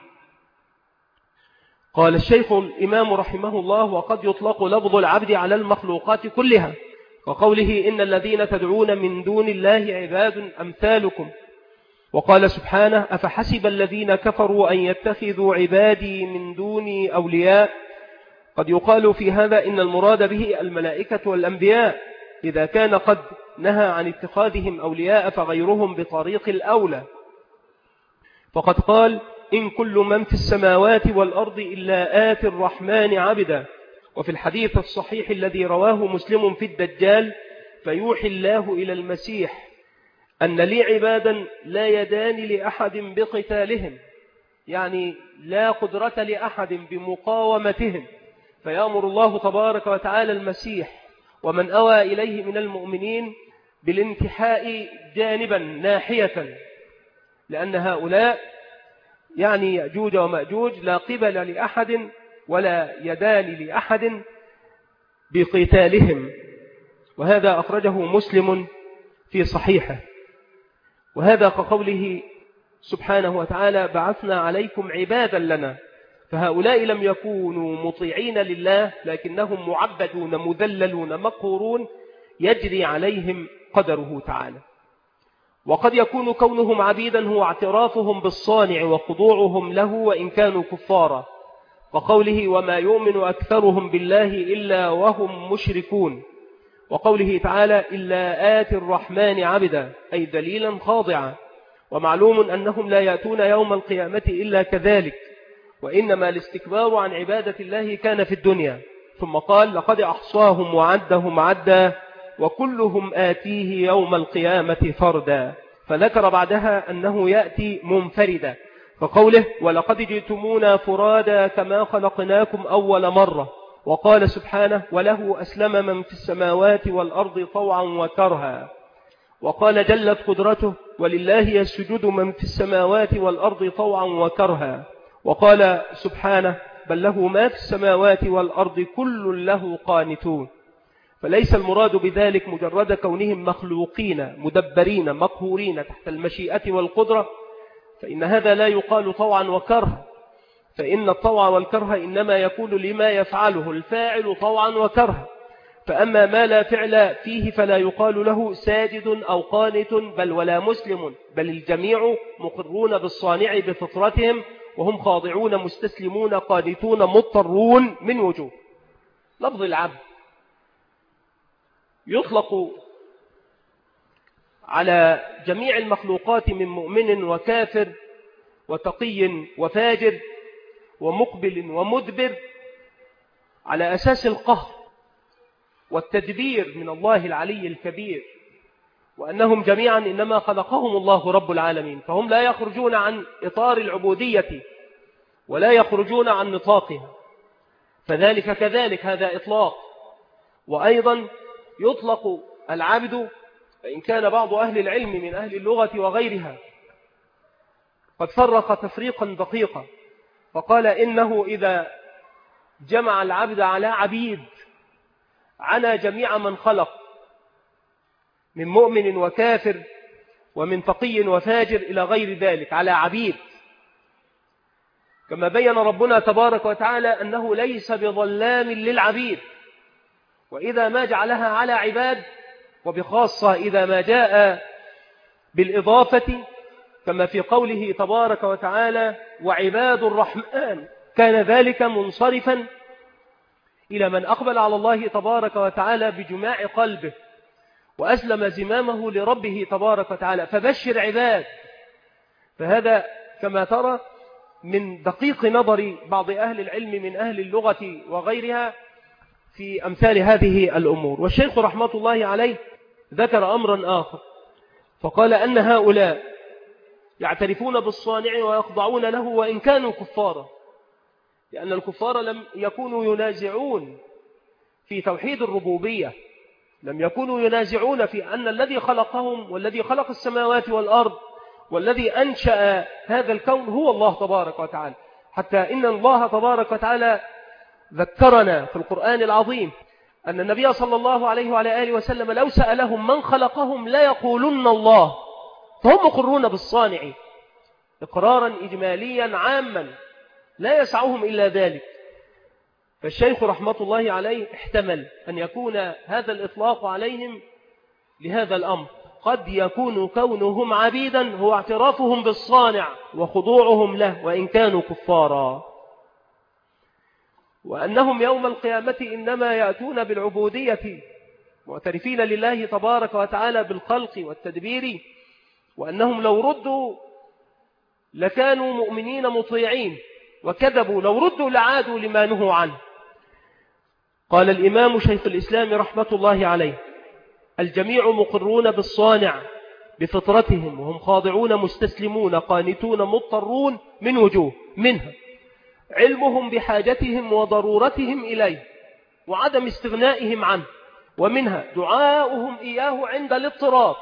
قال الشيخ الإمام رحمه الله: وقد يطلق لفظ العبد على المخلوقات كلها، وقوله: إن الذين تدعون من دون الله عباد أمثالكم. وقال سبحانه: أفحسب الذين كفروا أن يتخذوا عبادي من دوني أولياء. قد يقال في هذا إن المراد به الملائكة والأنبياء، إذا كان قد نهى عن اتخاذهم أولياء فغيرهم بطريق الأولى. فقد قال: إن كل من في السماوات والأرض إلا آتي الرحمن عبدا. وفي الحديث الصحيح الذي رواه مسلم في الدجال: فيوحي الله إلى المسيح أن لي عبادا لا يدان لأحد بقتالهم، يعني لا قدرة لأحد بمقاومتهم، فيأمر الله تبارك وتعالى المسيح ومن أوى إليه من المؤمنين بالانتحاء جانبا ناحية، لأن هؤلاء يعني يأجوج ومأجوج لا قبل لأحد ولا يدان لأحد بقتالهم. وهذا أخرجه مسلم في صحيحه. وهذا كقوله سبحانه وتعالى: بعثنا عليكم عبادا لنا. فهؤلاء لم يكونوا مطيعين لله، لكنهم معبدون مذللون مقهورون يجري عليهم قدره تعالى. وقد يكون كونهم عبيدا هو اعترافهم بالصانع وخضوعهم له وإن كانوا كفارا، وقوله: وما يؤمن أكثرهم بالله إلا وهم مشركون. وقوله تعالى: إلا آتي الرحمن عبدا، أي دليلا خاضعا. ومعلوم أنهم لا يأتون يوم القيامة إلا كذلك، وإنما الاستكبار عن عبادة الله كان في الدنيا. ثم قال: لقد أحصاهم وعدهم عدا وكلهم آتيه يوم القيامة فردا. فذكر بعدها أنه يأتي منفردا، فقوله: ولقد جئتمونا فرادا كما خلقناكم أول مرة. وقال سبحانه: وله أسلم من في السماوات والأرض طوعا وكرها. وقال جلت قدرته: ولله يسجد من في السماوات والأرض طوعا وكرها. وقال سبحانه: بل له ما في السماوات والأرض كل له قانتون. فليس المراد بذلك مجرد كونهم مخلوقين مدبرين مقهورين تحت المشيئة والقدرة، فإن هذا لا يقال طوعا وكرها، فإن الطوع والكره إنما يكون لما يفعله الفاعل طوعا وكرها. فأما ما لا فعل فيه فلا يقال له ساجد أو قانت بل ولا مسلم، بل الجميع مقرون بالصانع بفطرتهم، وهم خاضعون مستسلمون قانتون مضطرون من وجوه. لفظ العبد يطلق على جميع المخلوقات من مؤمن وكافر وتقي وفاجر ومقبل ومدبر، على أساس القهر والتدبير من الله العلي الكبير، وأنهم جميعا إنما خلقهم الله رب العالمين، فهم لا يخرجون عن إطار العبودية ولا يخرجون عن نطاقها، فذلك كذلك هذا إطلاق. وأيضا يطلق العبد، فإن كان بعض أهل العلم من أهل اللغة وغيرها قد فرق تفريقا دقيقا، فقال إنه إذا جمع العبد على عبيد على جميع من خلق من مؤمن وكافر ومن تقي وفاجر إلى غير ذلك على عبيد، كما بين ربنا تبارك وتعالى أنه ليس بظلام للعبيد، وإذا ما جعلها على عباد، وبخاصة إذا ما جاء بالإضافة كما في قوله تبارك وتعالى: وعباد الرحمن، كان ذلك منصرفا إلى من أقبل على الله تبارك وتعالى بجماع قلبه وأسلم زمامه لربه تبارك وتعالى، فبشر عباد. فهذا كما ترى من دقيق نظر بعض أهل العلم من أهل اللغة وغيرها في أمثال هذه الأمور. والشيخ رحمة الله عليه ذكر أمرا آخر، فقال أن هؤلاء يعترفون بالصانع ويخضعون له وإن كانوا كفارا، لأن الكفار لم يكونوا ينازعون في توحيد الربوبية، لم يكونوا ينازعون في أن الذي خلقهم والذي خلق السماوات والأرض والذي أنشأ هذا الكون هو الله تبارك وتعالى، حتى إن الله تبارك وتعالى ذكرنا في القرآن العظيم أن النبي صلى الله عليه وعلى آله وسلم لو سألهم من خلقهم لا يقولن الله، فهم مقرون بالصانع إقرارا إجماليا عاما لا يسعهم إلا ذلك. فالشيخ رحمة الله عليه احتمل أن يكون هذا الإطلاق عليهم لهذا الأمر، قد يكون كونهم عبيدا هو اعترافهم بالصانع وخضوعهم له وإن كانوا كفارا، وأنهم يوم القيامة إنما يأتون بالعبودية معترفين لله تبارك وتعالى بالخلق والتدبير، وأنهم لو ردوا لكانوا مؤمنين مطيعين، وكذبوا لو ردوا لعادوا لما نهوا عنه. قال الإمام شيخ الإسلام رحمة الله عليه: الجميع مقرون بالصانع بفطرتهم، وهم خاضعون مستسلمون قانتون مضطرون من وجوه، منها علمهم بحاجتهم وضرورتهم إليه وعدم استغنائهم عنه، ومنها دعاؤهم إياه عند الاضطرار،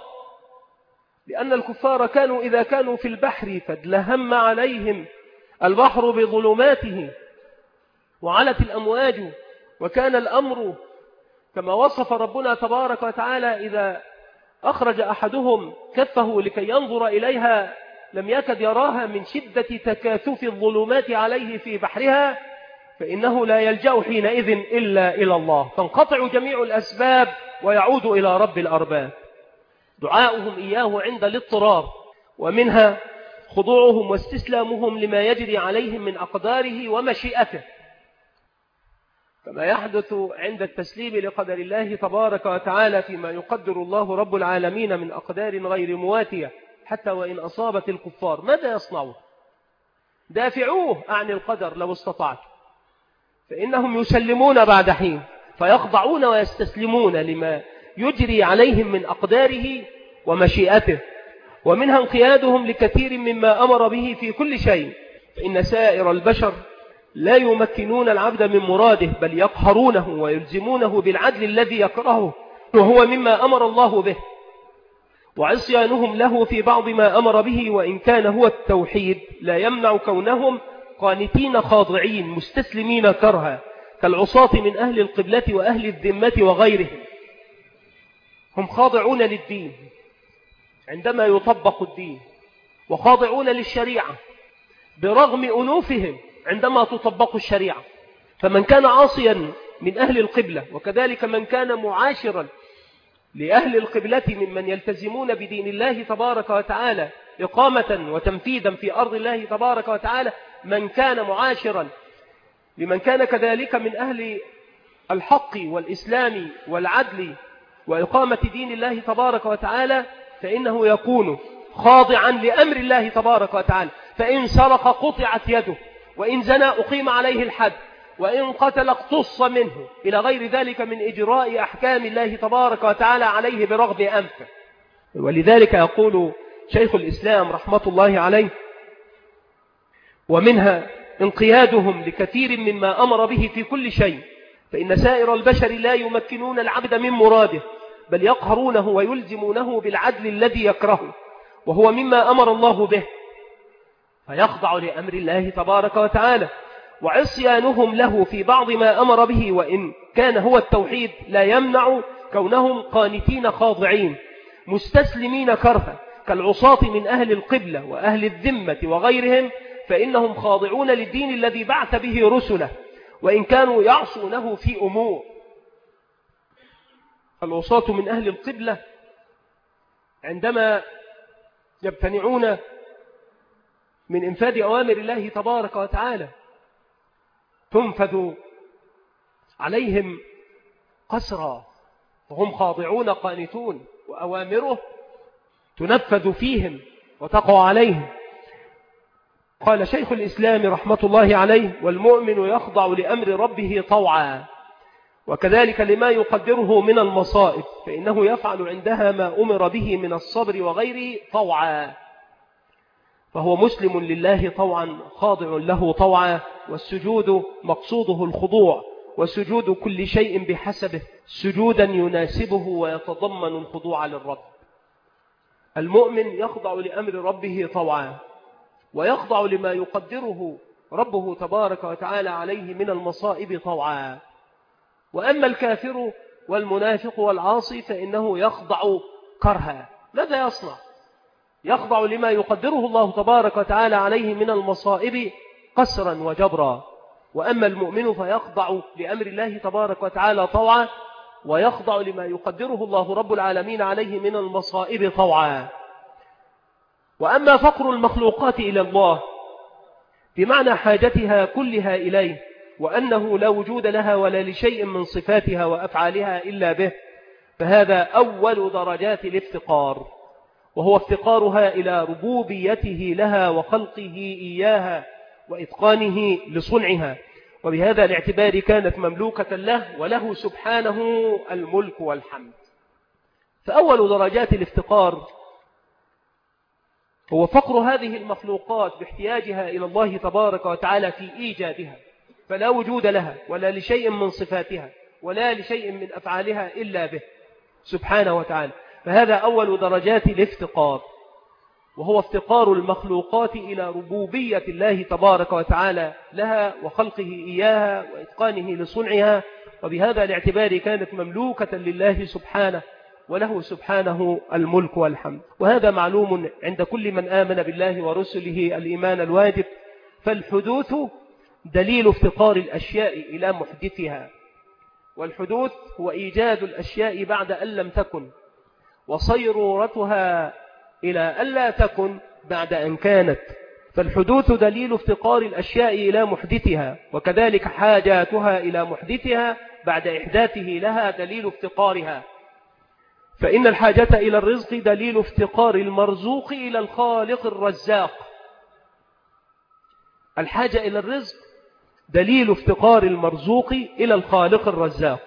لأن الكفار كانوا إذا كانوا في البحر فادلهم عليهم البحر بظلماته وعلت الأمواج، وكان الأمر كما وصف ربنا تبارك وتعالى: إذا أخرج أحدهم كفه لكي ينظر إليها لم يكد يراها من شدة تكاثف الظلمات عليه في بحرها، فإنه لا يلجأ حينئذ إلا إلى الله، تنقطع جميع الأسباب ويعود إلى رب الأرباب. دعاؤهم إياه عند الاضطرار، ومنها خضوعهم واستسلامهم لما يجري عليهم من أقداره ومشيئته، كما يحدث عند التسليم لقدر الله تبارك وتعالى فيما يقدر الله رب العالمين من أقدار غير مواتية، حتى وإن أصابت الكفار ماذا يصنعون؟ دافعوه عن القدر لو استطعت، فإنهم يسلمون بعد حين، فيخضعون ويستسلمون لما يجري عليهم من أقداره ومشيئته، ومنها انقيادهم لكثير مما أمر به في كل شيء، فإن سائر البشر لا يمكنون العبد من مراده، بل يقهرونه ويلزمونه بالعدل الذي يكرهه، وهو مما أمر الله به، وعصيانهم له في بعض ما أمر به وإن كان هو التوحيد لا يمنع كونهم قانتين خاضعين مستسلمين كرها، كالعصاة من أهل القبلة وأهل الذمة وغيرهم. هم خاضعون للدين عندما يطبق الدين، وخاضعون للشريعة برغم أنوفهم عندما تطبق الشريعة. فمن كان عاصيا من أهل القبلة، وكذلك من كان معاشرا لأهل القبلة ممن يلتزمون بدين الله تبارك وتعالى إقامة وتنفيذا في أرض الله تبارك وتعالى، من كان معاشرا لمن كان كذلك من أهل الحق والإسلام والعدل وإقامة دين الله تبارك وتعالى، فإنه يكون خاضعا لأمر الله تبارك وتعالى، فإن سرق قطعت يده، وإن زنى أقيم عليه الحد، وإن قتل اقتص منه، إلى غير ذلك من إجراء أحكام الله تبارك وتعالى عليه برغم أنفه. ولذلك يقول شيخ الإسلام رحمة الله عليه: ومنها انقيادهم لكثير مما أمر به في كل شيء، فإن سائر البشر لا يمكنون العبد من مراده، بل يقهرونه ويلزمونه بالعدل الذي يكرهه، وهو مما أمر الله به، فيخضع لأمر الله تبارك وتعالى. وعصيانهم له في بعض ما أمر به وإن كان هو التوحيد لا يمنع كونهم قانتين خاضعين مستسلمين كرها، كالعصاة من أهل القبلة وأهل الذمة وغيرهم، فإنهم خاضعون للدين الذي بعث به رسله وإن كانوا يعصونه في أمور. العصاة من أهل القبلة عندما يمتنعون من إنفاذ أوامر الله تبارك وتعالى تنفذ عليهم قسرا، وهم خاضعون قانتون، وأوامره تنفذ فيهم وتقع عليهم. قال شيخ الإسلام رحمة الله عليه: والمؤمن يخضع لأمر ربه طوعا، وكذلك لما يقدره من المصائب، فإنه يفعل عندها ما أمر به من الصبر وغيره طوعا، فهو مسلم لله طوعا خاضع له طوعا. والسجود مقصوده الخضوع، وسجود كل شيء بحسبه سجودا يناسبه ويتضمن الخضوع للرب. المؤمن يخضع لأمر ربه طوعا، ويخضع لما يقدره ربه تبارك وتعالى عليه من المصائب طوعا. وأما الكافر والمنافق والعاصي فإنه يخضع كرها. ماذا يصنع؟ يخضع لما يقدره الله تبارك وتعالى عليه من المصائب قسرا وجبرا. وأما المؤمن فيخضع لأمر الله تبارك وتعالى طوعا، ويخضع لما يقدره الله رب العالمين عليه من المصائب طوعا. وأما فقر المخلوقات إلى الله بمعنى حاجتها كلها إليه، وأنه لا وجود لها ولا لشيء من صفاتها وأفعالها إلا به، فهذا أول درجات الافتقار، وهو افتقارها إلى ربوبيته لها وخلقه إياها وإتقانه لصنعها، وبهذا الاعتبار كانت مملوكة له، وله سبحانه الملك والحمد. فأول درجات الافتقار هو فقر هذه المخلوقات باحتياجها إلى الله تبارك وتعالى في إيجادها، فلا وجود لها ولا لشيء من صفاتها ولا لشيء من أفعالها إلا به سبحانه وتعالى. فهذا أول درجات الافتقار، وهو افتقار المخلوقات إلى ربوبية الله تبارك وتعالى لها وخلقه إياها وإتقانه لصنعها، وبهذا الاعتبار كانت مملوكة لله سبحانه، وله سبحانه الملك والحمد. وهذا معلوم عند كل من آمن بالله ورسله الإيمان الواجب. فالحدوث دليل افتقار الأشياء إلى محدثها، والحدوث هو إيجاد الأشياء بعد أن لم تكن، وصيرورتها إلى ألا تكن بعد أن كانت. فالحدوث دليل افتقار الأشياء إلى محدثها، وكذلك حاجاتها إلى محدثها بعد إحداثه لها دليل افتقارها. فإن الحاجة إلى الرزق دليل افتقار المرزوق إلى الخالق الرزاق. الحاجة إلى الرزق دليل افتقار المرزوق إلى الخالق الرزاق.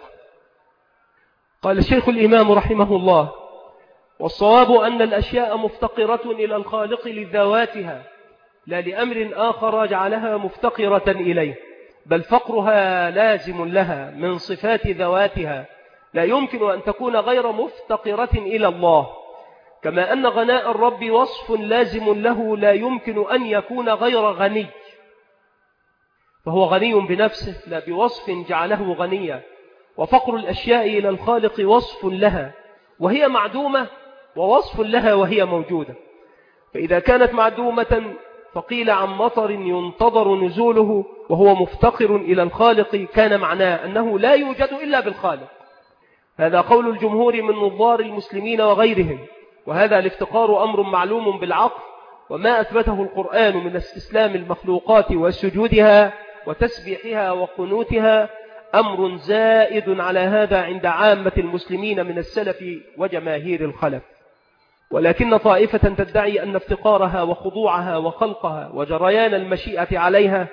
قال الشيخ الإمام رحمه الله: والصواب أن الأشياء مفتقرة إلى الخالق لذواتها، لا لأمر آخر جعلها مفتقرة إليه، بل فقرها لازم لها من صفات ذواتها، لا يمكن أن تكون غير مفتقرة إلى الله. كما أن غناء الرب وصف لازم له، لا يمكن أن يكون غير غني، فهو غني بنفسه لا بوصف جعله غنيا. وفقر الأشياء إلى الخالق وصف لها وهي معدومة، ووصف لها وهي موجودة. فإذا كانت معدومة فقيل عن مطر ينتظر نزوله وهو مفتقر إلى الخالق، كان معناه أنه لا يوجد إلا بالخالق. هذا قول الجمهور من نظار المسلمين وغيرهم. وهذا الافتقار أمر معلوم بالعقل، وما أثبته القرآن من استسلام المخلوقات وسجودها وتسبيحها وقنوتها أمر زائد على هذا عند عامة المسلمين من السلف وجماهير الخلف. ولكن طائفة تدعي أن افتقارها وخضوعها وخلقها وجريان المشيئة عليها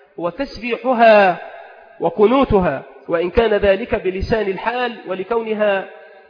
وتسبيحها وقنوتها، وإن كان ذلك بلسان الحال ولكونها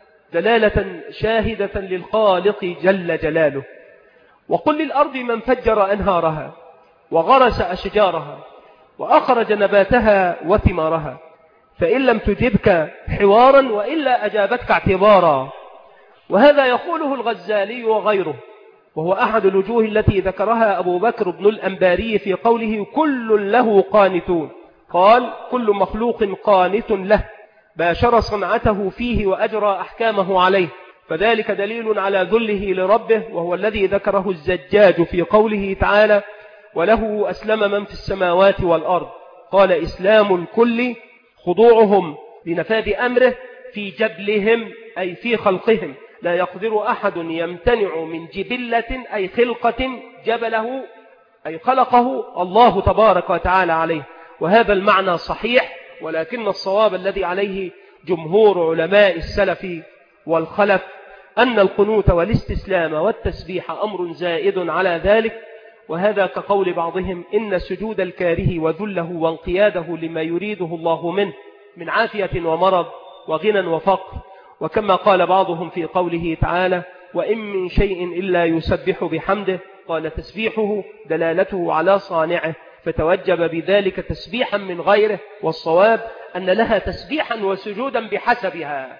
دلالة شاهدة للخالق جل جلاله. وقل للأرض من فجر أنهارها وغرس أشجارها وأخرج نباتها وثمارها، فإن لم تجبك حوارا وإلا أجابتك اعتبارا. وهذا يقوله الغزالي وغيره، وهو أحد الوجوه التي ذكرها أبو بكر بن الأنباري في قوله كل له قانتون. قال: كل مخلوق قانت له، باشر صنعته فيه وأجرى أحكامه عليه، فذلك دليل على ذله لربه، وهو الذي ذكره الزجاج في قوله تعالى: وله أسلم من في السماوات والأرض. قال: إسلام الكل خضوعهم لنفاذ أمره في جبلهم أي في خلقهم، لا يقدر أحد يمتنع من جبلة أي خلقة جبله أي خلقه الله تبارك وتعالى عليه. وهذا المعنى صحيح، ولكن الصواب الذي عليه جمهور علماء السلف والخلف أن القنوت والاستسلام والتسبيح أمر زائد على ذلك. وهذا كقول بعضهم: إن سجود الكاره وذله وانقياده لما يريده الله منه من عافية ومرض وغنى وفقر. وكما قال بعضهم في قوله تعالى: وإن من شيء إلا يسبح بحمده، قال: تسبيحه دلالته على صانعه، فتوجب بذلك تسبيحا من غيره. والصواب أن لها تسبيحا وسجودا بحسبها.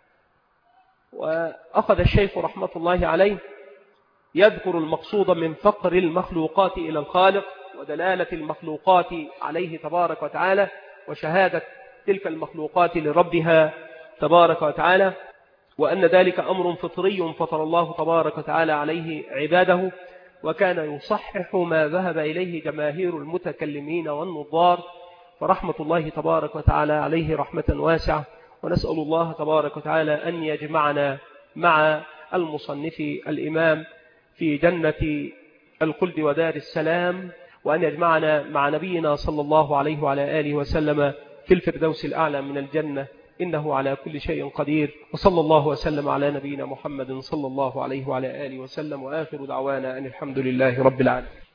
وأخذ الشيخ رحمة الله عليه يذكر المقصود من فقر المخلوقات إلى الخالق، ودلالة المخلوقات عليه تبارك وتعالى، وشهادة تلك المخلوقات لربها تبارك وتعالى. وأن ذلك أمر فطري فطر الله تبارك وتعالى عليه عباده، وكان يصحح ما ذهب إليه جماهير المتكلمين والنظار، فرحمة الله تبارك وتعالى عليه رحمة واسعة. ونسأل الله تبارك وتعالى أن يجمعنا مع المصنف الإمام في جنة الخلد ودار السلام، وأن يجمعنا مع نبينا صلى الله عليه وعلى آله وسلم في الفردوس الأعلى من الجنة، إنه على كل شيء قدير. وصلى الله وسلم على نبينا محمد صلى الله عليه وعلى آله وسلم، وآخر دعوانا أن الحمد لله رب العالمين.